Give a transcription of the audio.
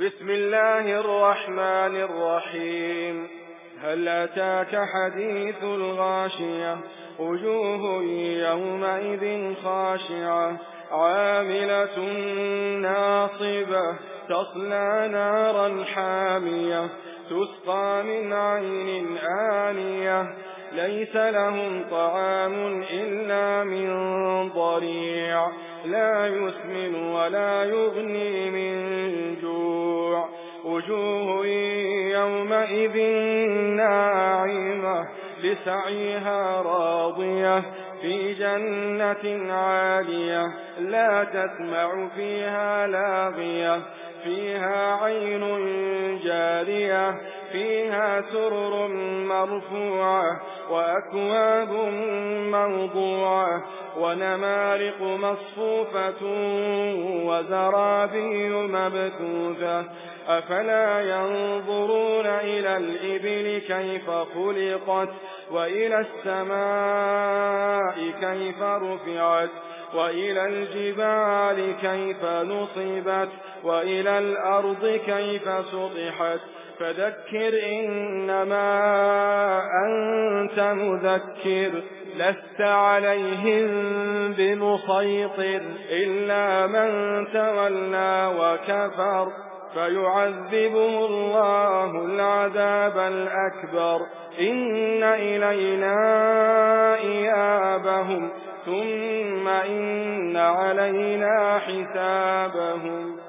بسم الله الرحمن الرحيم. هل أتاك حديث الغاشية؟ وجوه يومئذ خاشعة عاملة ناصبة تصلى نارا حامية تسقى من عين آنية ليس لهم طعام إلا من ضريع لا يسمن ولا يغني من جوع. وجوه يومئذ ناعمة لسعيها راضية في جنة عالية لا تسمع فيها لاغية فيها عين جارية فيها سرر مرفوعة وأكواب موضوعة ونمارق مصفوفة وزرابي مبثوثة. أفلا ينظرون إلى الإبل كيف خلقت وإلى السماء كيف رفعت وإلى الجبال كيف نصبت وإلى الأرض كيف سطحت. فذكر إنما أنت مذكر لست عليهم بمسيطر إلا من تولى وكفر فيعذبه الله العذاب الأكبر. إن إلينا إيابهم ثم إن علينا حسابهم.